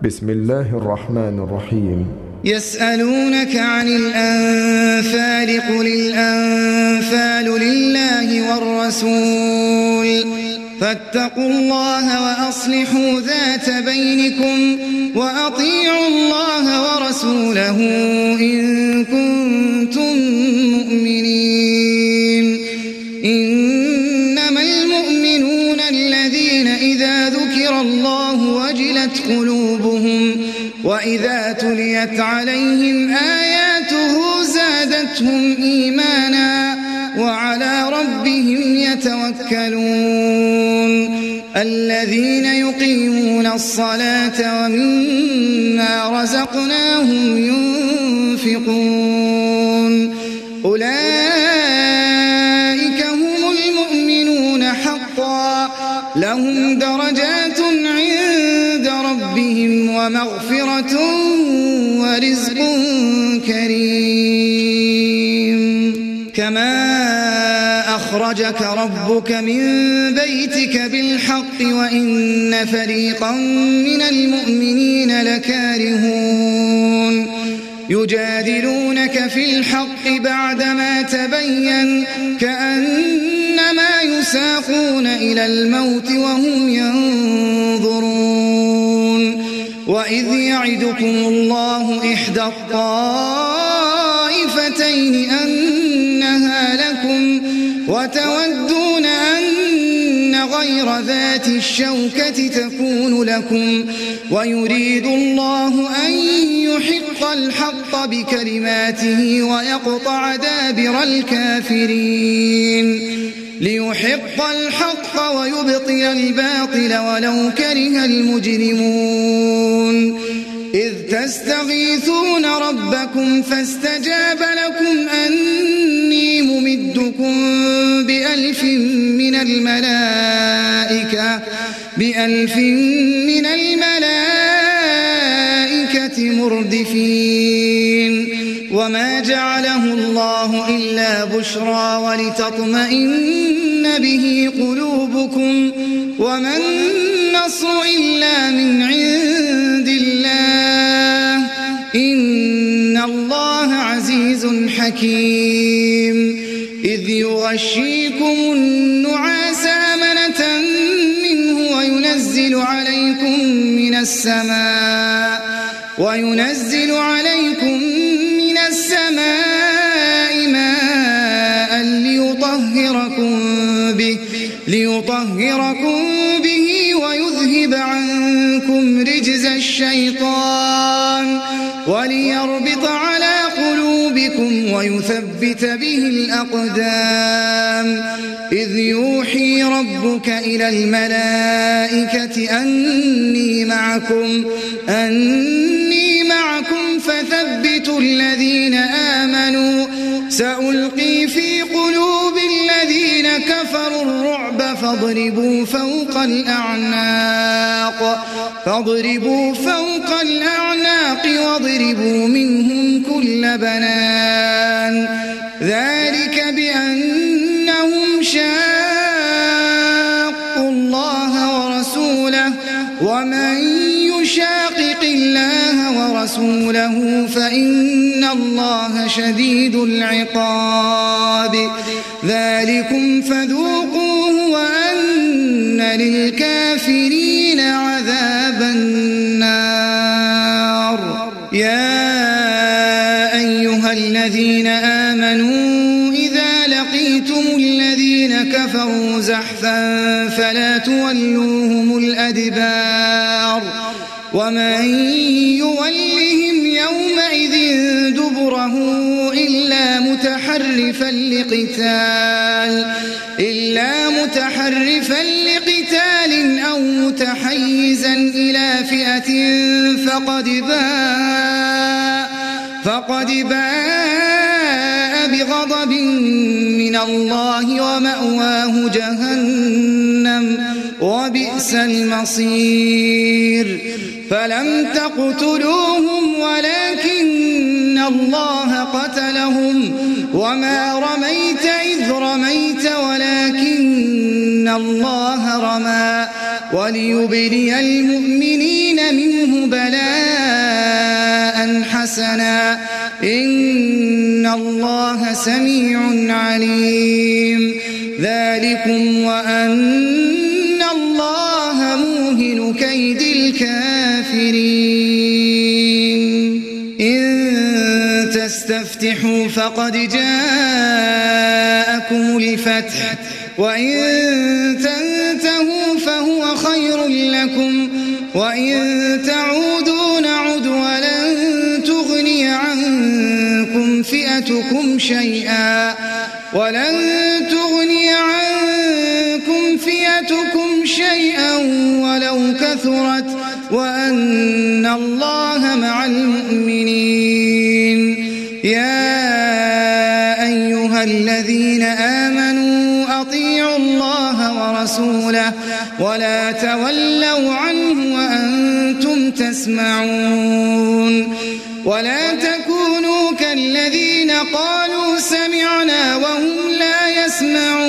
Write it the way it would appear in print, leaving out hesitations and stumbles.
بسم الله الرحمن الرحيم. يسألونك عن الأنفال قل الأنفال لله والرسول فاتقوا الله وأصلحوا ذات بينكم وأطيعوا الله ورسوله إن كنتم مؤمنين. إنما المؤمنون الذين إذا ذكر الله وجلت قلوبهم وإذا تليت عليهم آياته زادتهم إيمانا وعلى ربهم يتوكلون. الذين يقيمون الصلاة ومما رزقناهم ينفقون أولئك هم المؤمنون حقا لهم درجات عند ربهم ومغفرة ورزق كريم. كما أخرجك ربك من بيتك بالحق وإن فريقا من المؤمنين لكارهون يجادلونك في الحق بعدما تبين كأنما يساقون إلى الموت وهم ينظرون. وإذ يعدكم الله إحدى الطائفتين أنها لكم وتودون أن غير ذات الشوكة تكون لكم ويريد الله أن يحق الحق بكلماته ويقطع دابر الكافرين ليحق الحق ويبطل الباطل ولو كره المجرمون. إذ تستغيثون ربكم فاستجاب لكم أني ممدكم بألف من الملائكة مردفين. وما جعله الله إلا بشرى ولتطمئن به قلوبكم وما النصر إلا من عند الله إن الله عزيز حكيم. إذ يغشيكم النعاس أمنة منه وينزل عليكم من السماء ماء ليطهركم به ويذهب عنكم رجز الشيطان وليربط على قلوبكم ويثبت به الأقدام. إذ يوحي ربك إلى الملائكة أني معكم فثبتوا الذين آمنوا سألقي في قلوب الذين كفروا الرعب فاضربوا فوق الأعناق واضربوا منهم كل بنان. ذلك بأنهم شاقوا الله ورسوله ومن يشاقق الله ورسوله فإن الله شديد العقاب. ذلكم فذوقوه وأن للكافرين عذاب النار. يا أيها الذين آمنوا إذا لقيتم الذين كفروا زحفا فلا تولوهم الأدبار ومن يولهم يومئذ دبره إلا متحرفا لقتال أو متحيزا إلى فئة فقد باء بغضب من الله ومأواه جهنم وبئس المصير. فلم تقتلوهم ولكن الله قتلهم وما رميت إذ رميت ولكن الله رمى وليبلي المؤمنين منه بلاء حسنا إن الله سميع عليم ذلكم وأن الله موهن كيد الكافرين إن تستفتحوا فقد جاءكم الفتح وإن تنتهوا فهو خير لكم وإن تعودوا نعد ولن تغني عنكم فئتكم شيئا ولو كثرت وأن الله مع المؤمنين يا أيها الذين آمنوا أطيعوا الله ورسوله ولا تولوا عنه وأنتم تسمعون ولا تكونوا كالذين قالوا سمعنا وهم لا يسمعون